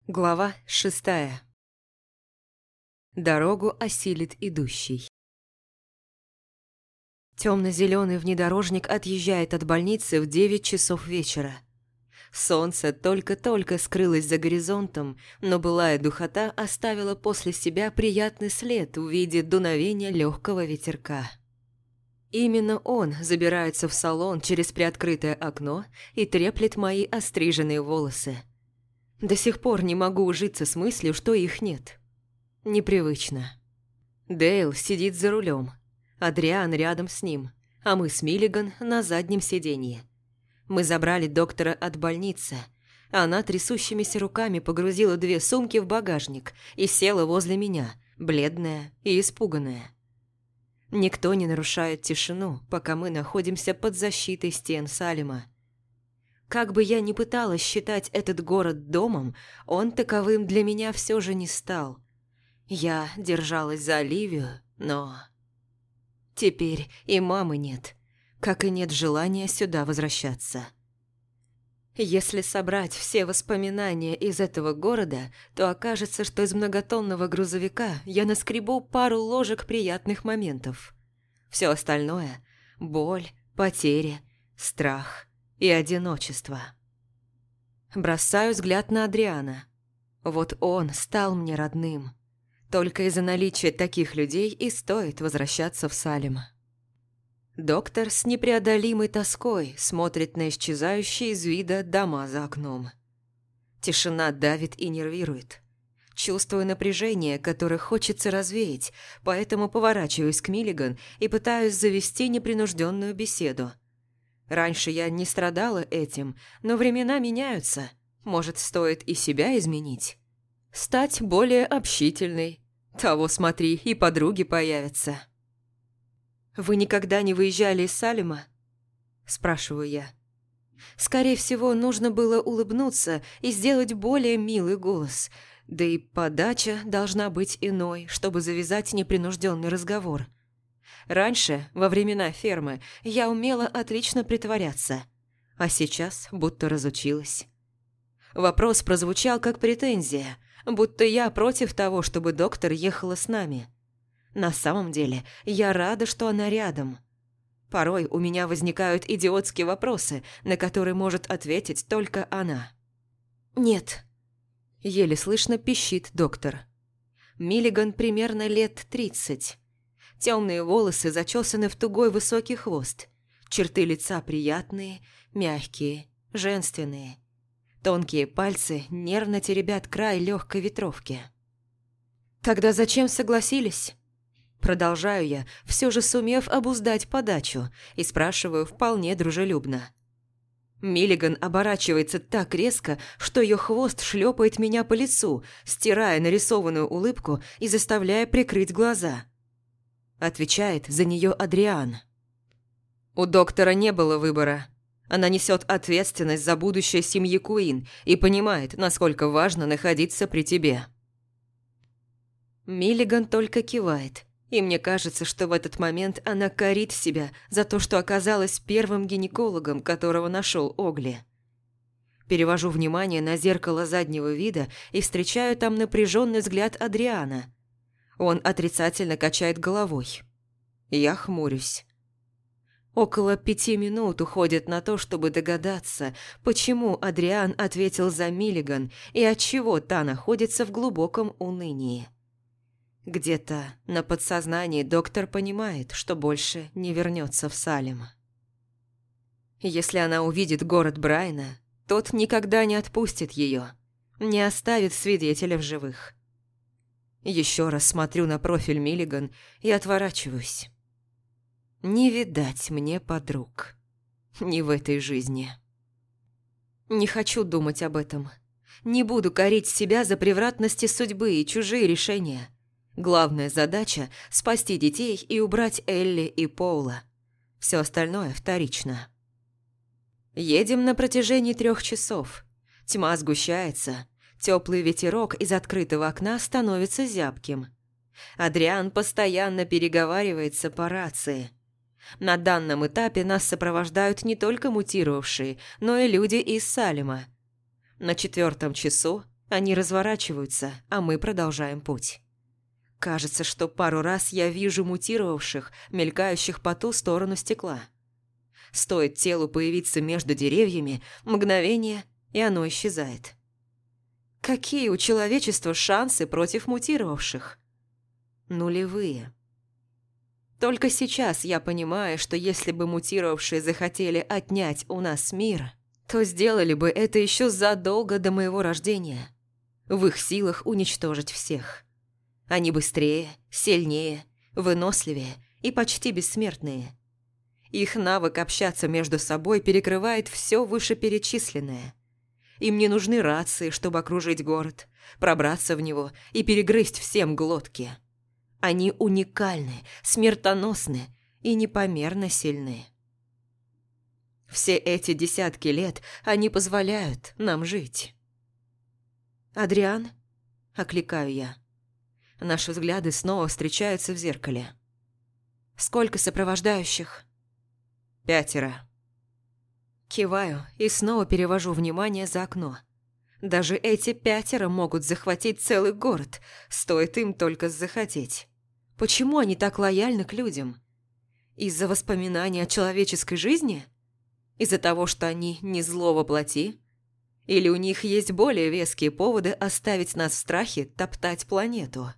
Глава 6. Дорогу осилит идущий. Темно-зеленый внедорожник отъезжает от больницы в 9 часов вечера. Солнце только-только скрылось за горизонтом, но былая духота оставила после себя приятный след в виде дуновения легкого ветерка. Именно он забирается в салон через приоткрытое окно и треплет мои остриженные волосы. До сих пор не могу ужиться с мыслью, что их нет. Непривычно. Дейл сидит за рулем, Адриан рядом с ним, а мы с Миллиган на заднем сиденье. Мы забрали доктора от больницы. Она трясущимися руками погрузила 2 сумки в багажник и села возле меня, бледная и испуганная. Никто не нарушает тишину, пока мы находимся под защитой стен Салема. Как бы я ни пыталась считать этот город домом, он таковым для меня все же не стал. Я держалась за Оливию, но... Теперь и мамы нет, как и нет желания сюда возвращаться. Если собрать все воспоминания из этого города, то окажется, что из многотонного грузовика я наскребу пару ложек приятных моментов. Все остальное – боль, потери, страх и одиночество. Бросаю взгляд на Адриана. Вот он стал мне родным. Только из-за наличия таких людей и стоит возвращаться в Салем. Доктор с непреодолимой тоской смотрит на исчезающие из вида дома за окном. Тишина давит и нервирует. Чувствую напряжение, которое хочется развеять, поэтому поворачиваюсь к Миллиган и пытаюсь завести непринужденную беседу. Раньше я не страдала этим, но времена меняются. Может, стоит и себя изменить? Стать более общительной. Того, смотри, и подруги появятся. «Вы никогда не выезжали из Салема?» – спрашиваю я. Скорее всего, нужно было улыбнуться и сделать более милый голос, да и подача должна быть иной, чтобы завязать непринужденный разговор. Раньше, во времена фермы, я умела отлично притворяться, а сейчас будто разучилась. Вопрос прозвучал как претензия, будто я против того, чтобы доктор ехала с нами. На самом деле, я рада, что она рядом. Порой у меня возникают идиотские вопросы, на которые может ответить только она. «Нет», – еле слышно пищит доктор. Миллиган примерно лет 30. Темные волосы зачесаны в тугой высокий хвост. Черты лица приятные, мягкие, женственные. Тонкие пальцы нервно теребят край легкой ветровки. «Тогда зачем согласились?» Продолжаю я, все же сумев обуздать подачу, и спрашиваю вполне дружелюбно. Миллиган оборачивается так резко, что ее хвост шлепает меня по лицу, стирая нарисованную улыбку и заставляя прикрыть глаза. Отвечает за нее Адриан. У доктора не было выбора. Она несет ответственность за будущее семьи Куин и понимает, насколько важно находиться при тебе. Миллиган только кивает, и мне кажется, что в этот момент она корит себя за то, что оказалась первым гинекологом, которого нашел Огли. Перевожу внимание на зеркало заднего вида и встречаю там напряженный взгляд Адриана. Он отрицательно качает головой. Я хмурюсь. Около 5 минут уходит на то, чтобы догадаться, почему Адриан ответил за Миллиган и отчего та находится в глубоком унынии. Где-то на подсознании доктор понимает, что больше не вернется в Салем. Если она увидит город Брайана, тот никогда не отпустит ее, не оставит свидетеля в живых. Еще раз смотрю на профиль Миллиган и отворачиваюсь. Не видать мне подруг. Не в этой жизни. Не хочу думать об этом. Не буду корить себя за превратности судьбы и чужие решения. Главная задача – спасти детей и убрать Элли и Поула. Все остальное вторично. Едем на протяжении 3 часов. Тьма сгущается. Теплый ветерок из открытого окна становится зябким. Адриан постоянно переговаривается по рации. На данном этапе нас сопровождают не только мутировавшие, но и люди из Салема. На 4-м часу Они разворачиваются, а мы продолжаем путь. Кажется, что пару раз я вижу мутировавших, мелькающих по ту сторону стекла. Стоит телу появиться между деревьями, мгновение, и оно исчезает. Какие у человечества шансы против мутировавших? Нулевые. Только сейчас я понимаю, что если бы мутировавшие захотели отнять у нас мир, то сделали бы это еще задолго до моего рождения. В их силах уничтожить всех. Они быстрее, сильнее, выносливее и почти бессмертные. Их навык общаться между собой перекрывает все вышеперечисленное. Им не нужны рации, чтобы окружить город, пробраться в него и перегрызть всем глотки. Они уникальны, смертоносны и непомерно сильны. Все эти десятки лет они позволяют нам жить. «Адриан?» – окликаю я. Наши взгляды снова встречаются в зеркале. «Сколько сопровождающих?» 5. Киваю и снова перевожу внимание за окно. Даже эти 5 могут захватить целый город, стоит им только захотеть. Почему они так лояльны к людям? Из-за воспоминаний о человеческой жизни? Из-за того, что они не зло воплоти? Или у них есть более веские поводы оставить нас в страхе топтать планету?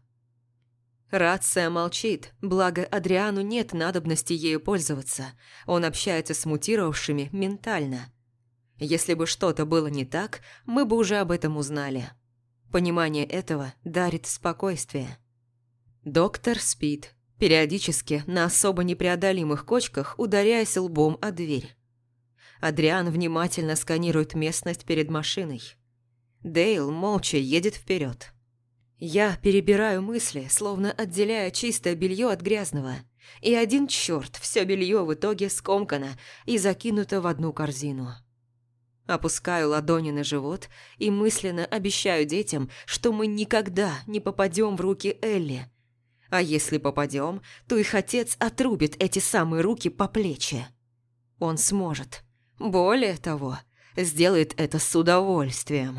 Рация молчит, благо Адриану нет надобности ею пользоваться. Он общается с мутировавшими ментально. Если бы что-то было не так, мы бы уже об этом узнали. Понимание этого дарит спокойствие. Доктор спит, периодически на особо непреодолимых кочках ударяясь лбом о дверь. Адриан внимательно сканирует местность перед машиной. Дейл молча едет вперед. Я перебираю мысли, словно отделяя чистое белье от грязного. И один черт, все белье в итоге скомкано и закинуто в одну корзину. Опускаю ладони на живот и мысленно обещаю детям, что мы никогда не попадем в руки Элли. А если попадем, то их отец отрубит эти самые руки по плечи. Он сможет. Более того, сделает это с удовольствием.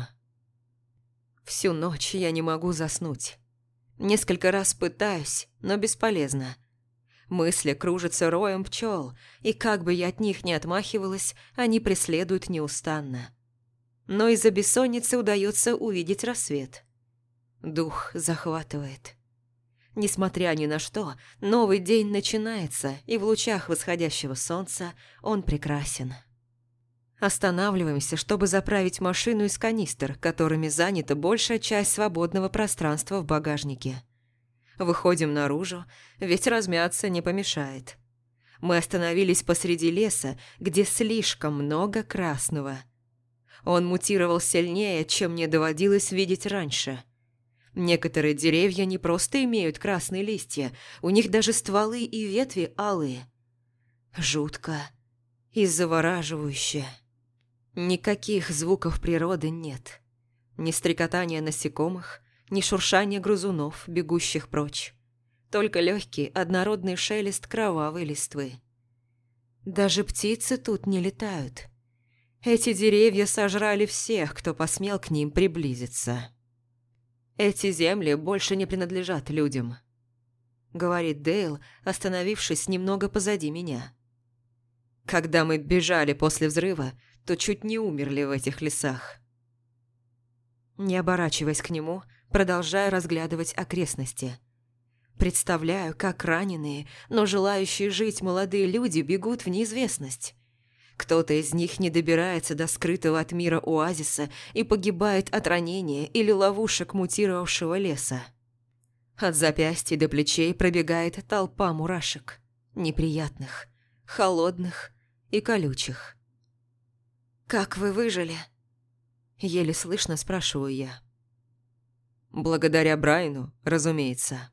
Всю ночь я не могу заснуть. Несколько раз пытаюсь, но бесполезно. Мысли кружатся роем пчел, и как бы я от них ни отмахивалась, они преследуют неустанно. Но из-за бессонницы удается увидеть рассвет. Дух захватывает. Несмотря ни на что, новый день начинается, и в лучах восходящего солнца он прекрасен. Останавливаемся, чтобы заправить машину из канистр, которыми занята большая часть свободного пространства в багажнике. Выходим наружу, ведь размяться не помешает. Мы остановились посреди леса, где слишком много красного. Он мутировал сильнее, чем мне доводилось видеть раньше. Некоторые деревья не просто имеют красные листья, у них даже стволы и ветви алые. Жутко и завораживающе. Никаких звуков природы нет. Ни стрекотания насекомых, ни шуршания грызунов, бегущих прочь. Только легкий, однородный шелест кровавой листвы. Даже птицы тут не летают. Эти деревья сожрали всех, кто посмел к ним приблизиться. «Эти земли больше не принадлежат людям», — говорит Дейл, остановившись немного позади меня. «Когда мы бежали после взрыва, то чуть не умерли в этих лесах». Не оборачиваясь к нему, продолжаю разглядывать окрестности. Представляю, как раненые, но желающие жить молодые люди бегут в неизвестность. Кто-то из них не добирается до скрытого от мира оазиса и погибает от ранения или ловушек мутировавшего леса. От запястья до плечей пробегает толпа мурашек. Неприятных, холодных и колючих. «Как вы выжили?» Еле слышно спрашиваю я. «Благодаря Брайану, разумеется».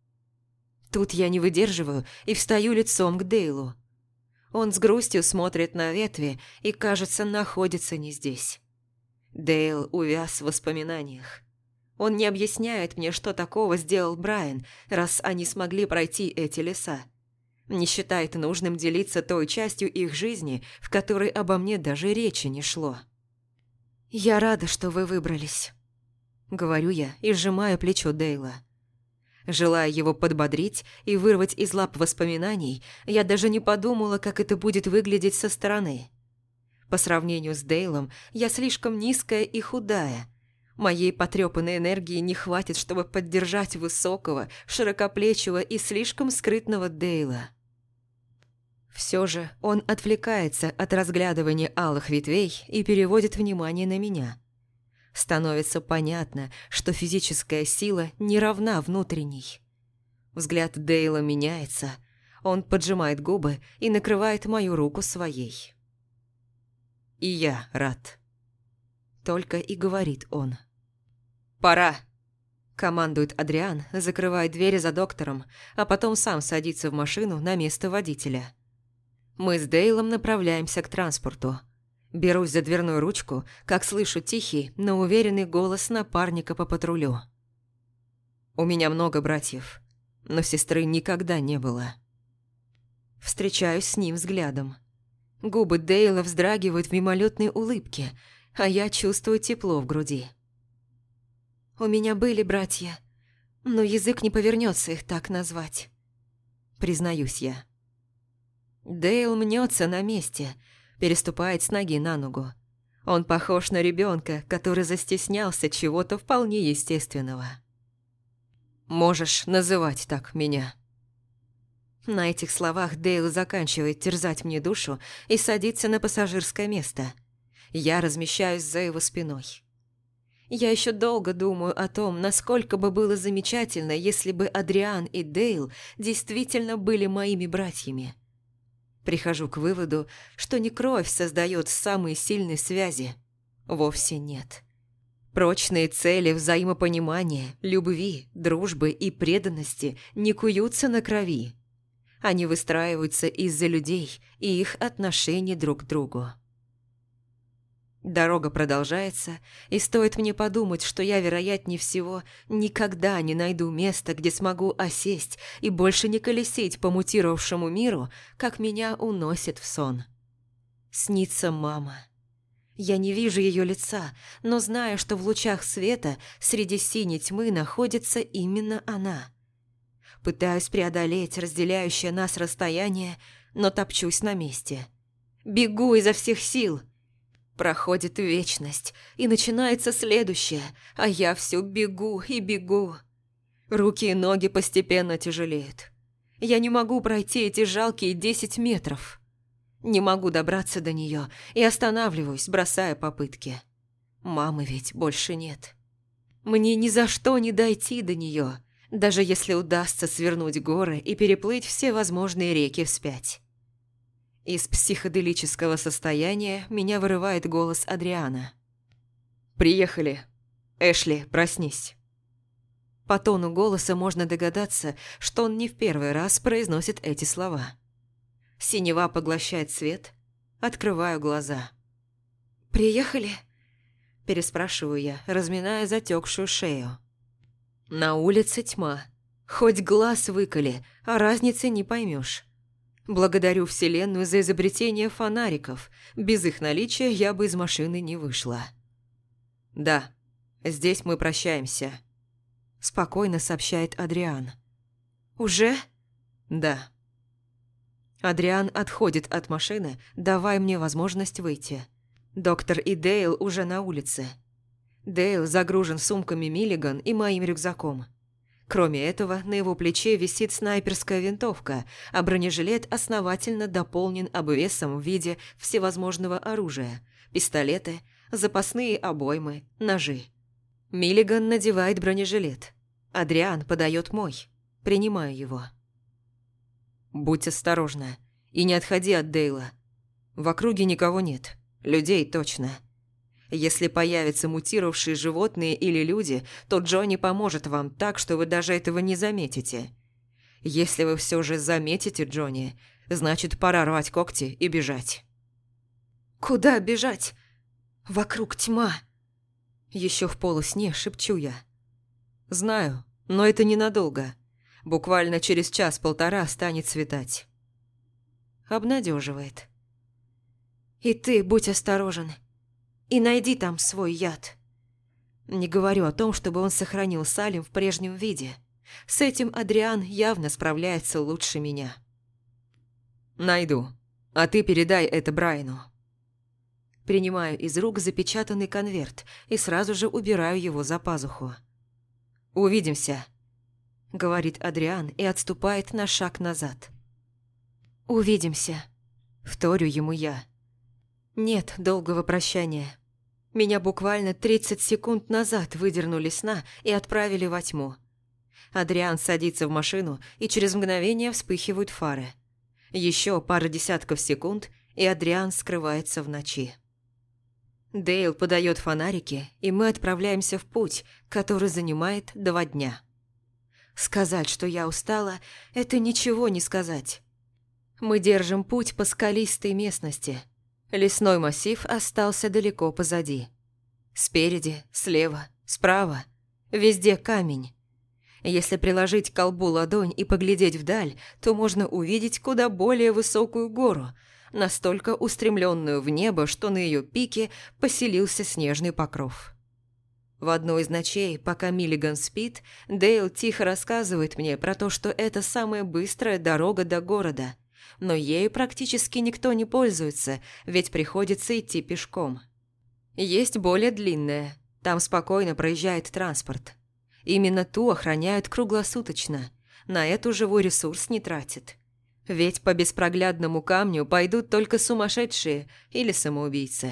Тут я не выдерживаю и встаю лицом к Дейлу. Он с грустью смотрит на ветви и, кажется, находится не здесь. Дейл увяз в воспоминаниях. Он не объясняет мне, что такого сделал Брайан, раз они смогли пройти эти леса. Не считает нужным делиться той частью их жизни, в которой обо мне даже речи не шло. «Я рада, что вы выбрались». – говорю я и сжимаю плечо Дейла. Желая его подбодрить и вырвать из лап воспоминаний, я даже не подумала, как это будет выглядеть со стороны. По сравнению с Дейлом, я слишком низкая и худая. Моей потрепанной энергии не хватит, чтобы поддержать высокого, широкоплечего и слишком скрытного Дейла. Все же он отвлекается от разглядывания алых ветвей и переводит внимание на меня. Становится понятно, что физическая сила не равна внутренней. Взгляд Дейла меняется, он поджимает губы и накрывает мою руку своей. «И я рад», — только и говорит он. «Пора», — командует Адриан, закрывая дверь за доктором, а потом сам садится в машину на место водителя. Мы с Дейлом направляемся к транспорту. Берусь за дверную ручку, как слышу тихий, но уверенный голос напарника по патрулю. «У меня много братьев, но сестры никогда не было». Встречаюсь с ним взглядом. Губы Дейла вздрагивают в мимолетной улыбке, а я чувствую тепло в груди. «У меня были братья, но язык не повернется их так назвать», — признаюсь я. Дейл мнется на месте, переступает с ноги на ногу. Он похож на ребенка, который застеснялся чего-то вполне естественного. «Можешь называть так меня». На этих словах Дейл заканчивает терзать мне душу и садится на пассажирское место. Я размещаюсь за его спиной. Я еще долго думаю о том, насколько бы было замечательно, если бы Адриан и Дейл действительно были моими братьями. Прихожу к выводу, что не кровь создает самые сильные связи. Вовсе нет. Прочные цели взаимопонимания, любви, дружбы и преданности не куются на крови. Они выстраиваются из-за людей и их отношений друг к другу. Дорога продолжается, и стоит мне подумать, что я, вероятнее всего, никогда не найду места, где смогу осесть и больше не колесить по мутировавшему миру, как меня уносит в сон. Снится мама. Я не вижу ее лица, но знаю, что в лучах света среди синей тьмы находится именно она. Пытаюсь преодолеть разделяющее нас расстояние, но топчусь на месте. Бегу изо всех сил. Проходит вечность, и начинается следующее, а я все бегу и бегу. Руки и ноги постепенно тяжелеют. Я не могу пройти эти жалкие 10 метров. Не могу добраться до нее и останавливаюсь, бросая попытки. Мамы ведь больше нет. Мне ни за что не дойти до нее, даже если удастся свернуть горы и переплыть все возможные реки вспять. Из психоделического состояния меня вырывает голос Адриана. «Приехали. Эшли, проснись». По тону голоса можно догадаться, что он не в первый раз произносит эти слова. Синева поглощает свет. Открываю глаза. «Приехали?» – переспрашиваю я, разминая затекшую шею. На улице тьма. Хоть глаз выколи, а разницы не поймешь. Благодарю Вселенную за изобретение фонариков. Без их наличия я бы из машины не вышла. «Да, здесь мы прощаемся», – спокойно сообщает Адриан. «Уже?» «Да». Адриан отходит от машины, давая мне возможность выйти. Доктор и Дейл уже на улице. Дейл загружен сумками Миллиган и моим рюкзаком. Кроме этого, на его плече висит снайперская винтовка, а бронежилет основательно дополнен обвесом в виде всевозможного оружия, пистолеты, запасные обоймы, ножи. Миллиган надевает бронежилет. Адриан подает мой. Принимаю его. «Будь осторожна и не отходи от Дейла. В округе никого нет, людей точно. Если появятся мутировавшие животные или люди, то Джонни поможет вам так, что вы даже этого не заметите. Если вы все же заметите Джонни, значит, пора рвать когти и бежать». «Куда бежать? Вокруг тьма!» Еще в полусне шепчу я. «Знаю, но это ненадолго. Буквально через час-полтора станет светать». Обнадеживает. «И ты будь осторожен. И найди там свой яд». Не говорю о том, чтобы он сохранил Салем в прежнем виде. С этим Адриан явно справляется лучше меня. «Найду. А ты передай это Брайану». Принимаю из рук запечатанный конверт и сразу же убираю его за пазуху. «Увидимся», — говорит Адриан и отступает на шаг назад. «Увидимся», — вторю ему я. Нет долгого прощания. Меня буквально 30 секунд назад выдернули с сна и отправили во тьму. Адриан садится в машину, и через мгновение вспыхивают фары. Еще пара десятков секунд, и Адриан скрывается в ночи. Дейл подает фонарики, и мы отправляемся в путь, который занимает 2 дня. Сказать, что я устала, это ничего не сказать. Мы держим путь по скалистой местности. Лесной массив остался далеко позади. Спереди, слева, справа, везде камень. Если приложить к колбу ладонь и поглядеть вдаль, то можно увидеть куда более высокую гору, настолько устремленную в небо, что на ее пике поселился снежный покров. В одной из ночей, пока Миллиган спит, Дейл тихо рассказывает мне про то, что это самая быстрая дорога до города, но ею практически никто не пользуется, ведь приходится идти пешком. Есть более длинная, там спокойно проезжает транспорт. Именно ту охраняют круглосуточно, на эту живой ресурс не тратят. Ведь по беспроглядному камню пойдут только сумасшедшие или самоубийцы.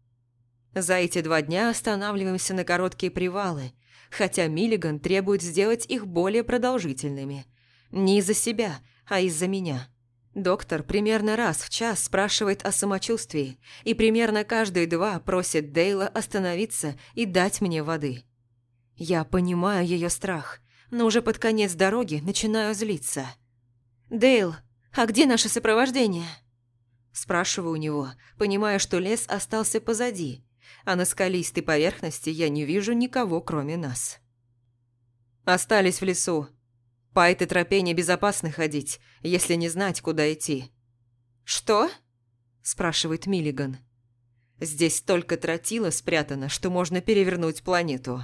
За эти 2 дня останавливаемся на короткие привалы, хотя Миллиган требует сделать их более продолжительными. Не из-за себя, а из-за меня. Доктор примерно раз в час спрашивает о самочувствии, и примерно каждые 2 просит Дейла остановиться и дать мне воды. Я понимаю ее страх, но уже под конец дороги начинаю злиться. «Дейл, а где наше сопровождение?» Спрашиваю у него, понимая, что лес остался позади, а на скалистой поверхности я не вижу никого, кроме нас. «Остались в лесу. По этой тропе небезопасно ходить, если не знать, куда идти». «Что?» – спрашивает Миллиган. «Здесь столько тротила спрятано, что можно перевернуть планету».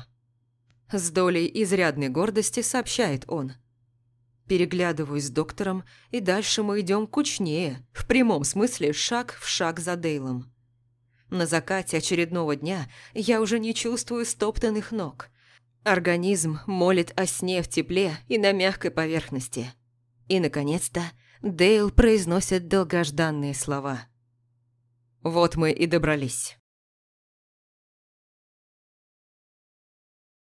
С долей изрядной гордости сообщает он. Переглядываюсь с доктором, и дальше мы идем кучнее, в прямом смысле шаг в шаг за Дейлом. На закате очередного дня я уже не чувствую стоптанных ног. Организм молит о сне в тепле и на мягкой поверхности. И, наконец-то, Дейл произносит долгожданные слова. «Вот мы и добрались».